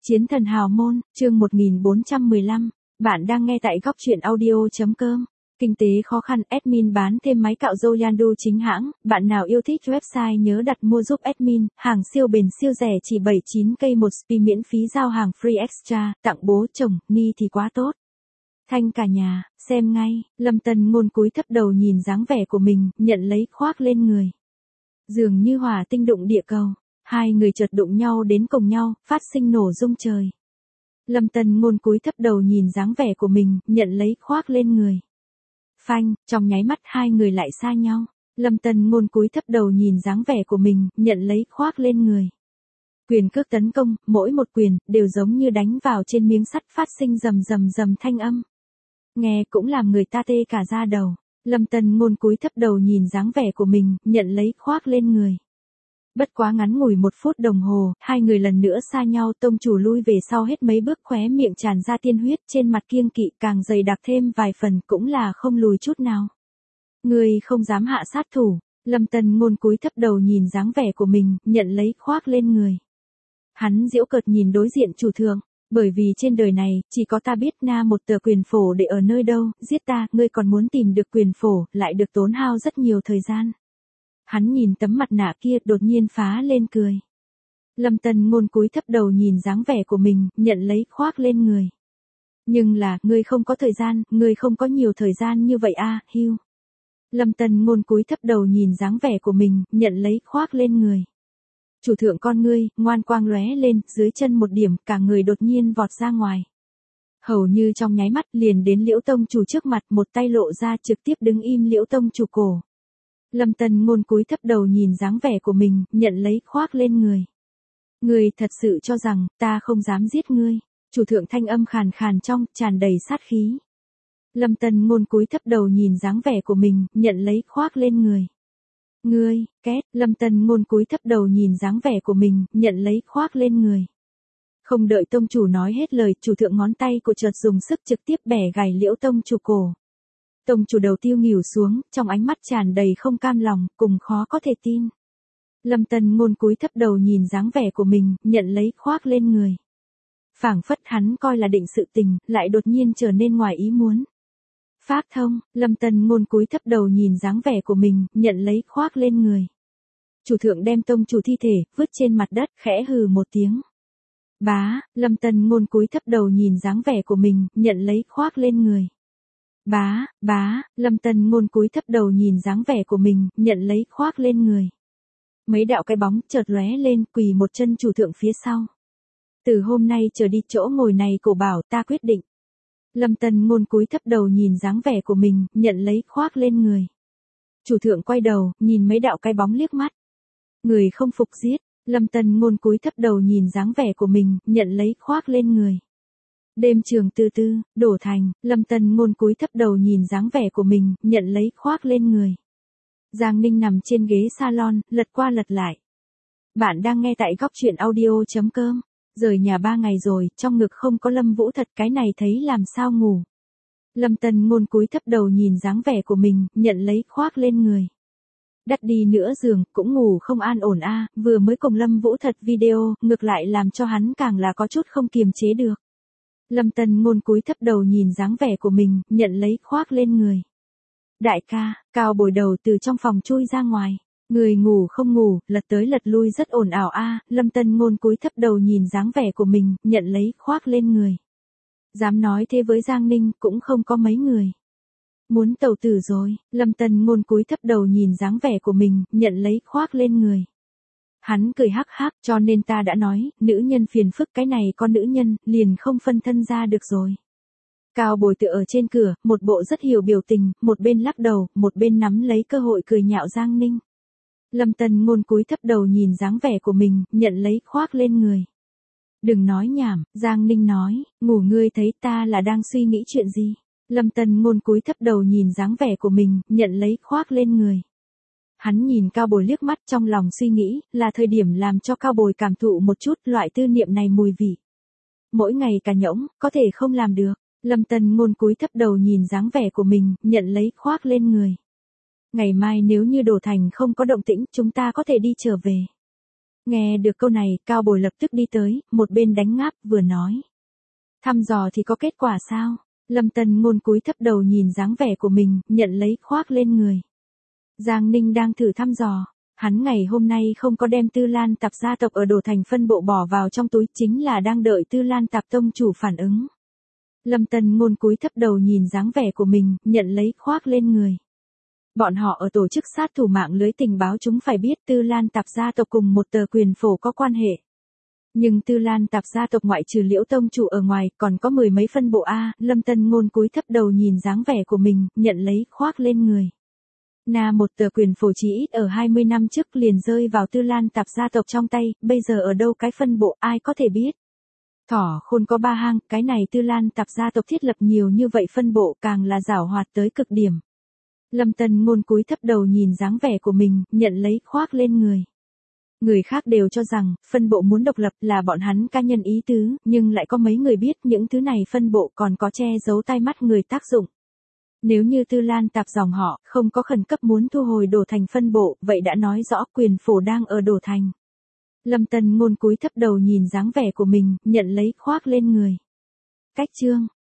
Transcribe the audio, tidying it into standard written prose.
Chiến thần hào môn, chương 1415, bạn đang nghe tại góc truyện audio.com. Kinh tế khó khăn, admin bán thêm máy cạo râu Yandu chính hãng, bạn nào yêu thích website nhớ đặt mua giúp admin, hàng siêu bền siêu rẻ chỉ 79k một spi miễn phí giao hàng free extra, tặng bố chồng, ni thì quá tốt. Thanh cả nhà, xem ngay, Lâm Tân Ngôn cúi thấp đầu nhìn dáng vẻ của mình, nhận lấy khoác lên người. Dường như hỏa tinh đụng địa cầu. Hai người chợt đụng nhau đến cùng nhau, phát sinh nổ rung trời. Lâm Tân Ngôn cúi thấp đầu nhìn dáng vẻ của mình, nhận lấy khoác lên người. Phanh, trong nháy mắt hai người lại xa nhau. Lâm Tân Ngôn cúi thấp đầu nhìn dáng vẻ của mình, nhận lấy khoác lên người. Quyền cước tấn công, mỗi một quyền, đều giống như đánh vào trên miếng sắt phát sinh rầm rầm rầm thanh âm. Nghe cũng làm người ta tê cả da đầu. Lâm Tân Ngôn cúi thấp đầu nhìn dáng vẻ của mình, nhận lấy khoác lên người. Bất quá ngắn ngủi 1 phút đồng hồ, hai người lần nữa xa nhau, tông chủ lui về sau hết mấy bước, khóe miệng tràn ra tiên huyết, trên mặt kiêng kỵ càng dày đặc thêm vài phần, cũng là không lùi chút nào. Người không dám hạ sát thủ. Lâm Tân Ngôn cúi thấp đầu nhìn dáng vẻ của mình, nhận lấy khoác lên người. Hắn giễu cợt nhìn đối diện chủ thượng, bởi vì trên đời này, chỉ có ta biết na một tờ quyền phổ để ở nơi đâu, giết ta, ngươi còn muốn tìm được quyền phổ, lại được tốn hao rất nhiều thời gian. Hắn nhìn tấm mặt nạ kia, đột nhiên phá lên cười. Lâm Tân Ngôn cúi thấp đầu nhìn dáng vẻ của mình, nhận lấy khoác lên người. Nhưng là, ngươi không có thời gian, ngươi không có nhiều thời gian như vậy a, Hugh. Lâm Tân Ngôn cúi thấp đầu nhìn dáng vẻ của mình, nhận lấy khoác lên người. Chủ thượng con ngươi, ngoan quang lóe lên, dưới chân một điểm, cả người đột nhiên vọt ra ngoài. Hầu như trong nháy mắt liền đến Liễu tông chủ trước mặt, một tay lộ ra trực tiếp đứng im Liễu tông chủ cổ. Lâm Tân Ngôn cúi thấp đầu nhìn dáng vẻ của mình, nhận lấy khoác lên người. Ngươi thật sự cho rằng, ta không dám giết ngươi. Chủ thượng thanh âm khàn khàn trong, tràn đầy sát khí. Lâm Tân Ngôn cúi thấp đầu nhìn dáng vẻ của mình, nhận lấy khoác lên người. Ngươi, két, Lâm Tân Ngôn cúi thấp đầu nhìn dáng vẻ của mình, nhận lấy khoác lên người. Không đợi tông chủ nói hết lời, chủ thượng ngón tay của chợt dùng sức trực tiếp bẻ gãy Liễu tông chủ cổ. Tông chủ đầu tiêu nghỉu xuống, trong ánh mắt tràn đầy không cam lòng, cùng khó có thể tin. Lâm Tân Ngôn cúi thấp đầu nhìn dáng vẻ của mình, nhận lấy khoác lên người. Phảng phất hắn coi là định sự tình, lại đột nhiên trở nên ngoài ý muốn. Pháp thông, Lâm Tân Ngôn cúi thấp đầu nhìn dáng vẻ của mình, nhận lấy khoác lên người. Chủ thượng đem tông chủ thi thể, vứt trên mặt đất, khẽ hừ một tiếng. Bá, Lâm Tân Ngôn cúi thấp đầu nhìn dáng vẻ của mình, nhận lấy khoác lên người. Bá, Lâm Tân Ngôn cúi thấp đầu nhìn dáng vẻ của mình, nhận lấy khoác lên người. Mấy đạo cái bóng chợt lóe lên, quỳ một chân chủ thượng phía sau. Từ hôm nay trở đi chỗ ngồi này cổ bảo, ta quyết định. Lâm Tân Ngôn cúi thấp đầu nhìn dáng vẻ của mình, nhận lấy khoác lên người. Chủ thượng quay đầu, nhìn mấy đạo cái bóng liếc mắt. Người không phục giết. Lâm Tân Ngôn cúi thấp đầu nhìn dáng vẻ của mình, nhận lấy khoác lên người. Đêm trường từ từ, đổ thành, Lâm Tân Ngôn cúi thấp đầu nhìn dáng vẻ của mình, nhận lấy khoác lên người. Giang Ninh nằm trên ghế salon, lật qua lật lại. Bạn đang nghe tại góc truyện audio.com. Rời nhà 3 ngày rồi, trong ngực không có Lâm Vũ thật, cái này thấy làm sao ngủ. Lâm Tân Ngôn cúi thấp đầu nhìn dáng vẻ của mình, nhận lấy khoác lên người. Đắt đi nữa giường, cũng ngủ không an ổn a, vừa mới cùng Lâm Vũ thật video, ngược lại làm cho hắn càng là có chút không kiềm chế được. Lâm Tân Ngôn cúi thấp đầu nhìn dáng vẻ của mình, nhận lấy khoác lên người. Đại ca, Cao Bồi đầu từ trong phòng chui ra ngoài. Người ngủ không ngủ, lật tới lật lui rất ồn ào a. Lâm Tân Ngôn cúi thấp đầu nhìn dáng vẻ của mình, nhận lấy khoác lên người. Dám nói thế với Giang Ninh, cũng không có mấy người. Muốn tẩu tử rồi, Lâm Tân Ngôn cúi thấp đầu nhìn dáng vẻ của mình, nhận lấy khoác lên người. Hắn cười hắc hắc, cho nên ta đã nói, nữ nhân phiền phức, cái này con nữ nhân, liền không phân thân ra được rồi. Cao Bồi tựa ở trên cửa, một bộ rất hiểu biểu tình, một bên lắc đầu, một bên nắm lấy cơ hội cười nhạo Giang Ninh. Lâm Tân Ngôn cúi thấp đầu nhìn dáng vẻ của mình, nhận lấy khoác lên người. Đừng nói nhảm, Giang Ninh nói, ngủ ngươi thấy ta là đang suy nghĩ chuyện gì. Lâm Tân Ngôn cúi thấp đầu nhìn dáng vẻ của mình, nhận lấy khoác lên người. Hắn nhìn Cao Bồi liếc mắt, trong lòng suy nghĩ, là thời điểm làm cho Cao Bồi cảm thụ một chút loại tư niệm này mùi vị. Mỗi ngày cả nhõng, có thể không làm được. Lâm Tân Ngôn cúi thấp đầu nhìn dáng vẻ của mình, nhận lấy khoác lên người. Ngày mai nếu như đổ thành không có động tĩnh, chúng ta có thể đi trở về. Nghe được câu này, Cao Bồi lập tức đi tới, một bên đánh ngáp, vừa nói. Thăm dò thì có kết quả sao? Lâm Tân Ngôn cúi thấp đầu nhìn dáng vẻ của mình, nhận lấy khoác lên người. Giang Ninh đang thử thăm dò. Hắn ngày hôm nay không có đem Tư Lan Tạp gia tộc ở Đồ Thành phân bộ bỏ vào trong túi, chính là đang đợi Tư Lan Tạp tông chủ phản ứng. Lâm Tân Ngôn cúi thấp đầu nhìn dáng vẻ của mình, nhận lấy khoác lên người. Bọn họ ở tổ chức sát thủ mạng lưới tình báo chúng phải biết Tư Lan Tạp gia tộc cùng một tờ quyền phổ có quan hệ. Nhưng Tư Lan Tạp gia tộc ngoại trừ Liễu tông chủ ở ngoài, còn có 10 mấy phân bộ A, Lâm Tân Ngôn cúi thấp đầu nhìn dáng vẻ của mình, nhận lấy khoác lên người. Một tờ quyền phổ chỉ ít ở 20 năm trước liền rơi vào Tư Lan Tạp gia tộc trong tay, bây giờ ở đâu cái phân bộ ai có thể biết. Thỏ khôn có 3 hang, cái này Tư Lan Tạp gia tộc thiết lập nhiều như vậy phân bộ càng là giảo hoạt tới cực điểm. Lâm Tân Ngôn cúi thấp đầu nhìn dáng vẻ của mình, nhận lấy khoác lên người. Người khác đều cho rằng, phân bộ muốn độc lập là bọn hắn cá nhân ý tứ, nhưng lại có mấy người biết những thứ này phân bộ còn có che giấu tai mắt người tác dụng. Nếu như Tư Lan Tạp dòng họ không có khẩn cấp muốn thu hồi Đồ Thành phân bộ, vậy đã nói rõ quyền phổ đang ở Đồ Thành. Lâm Tân Ngôn cúi thấp đầu nhìn dáng vẻ của mình, nhận lấy khoác lên người. Cách chương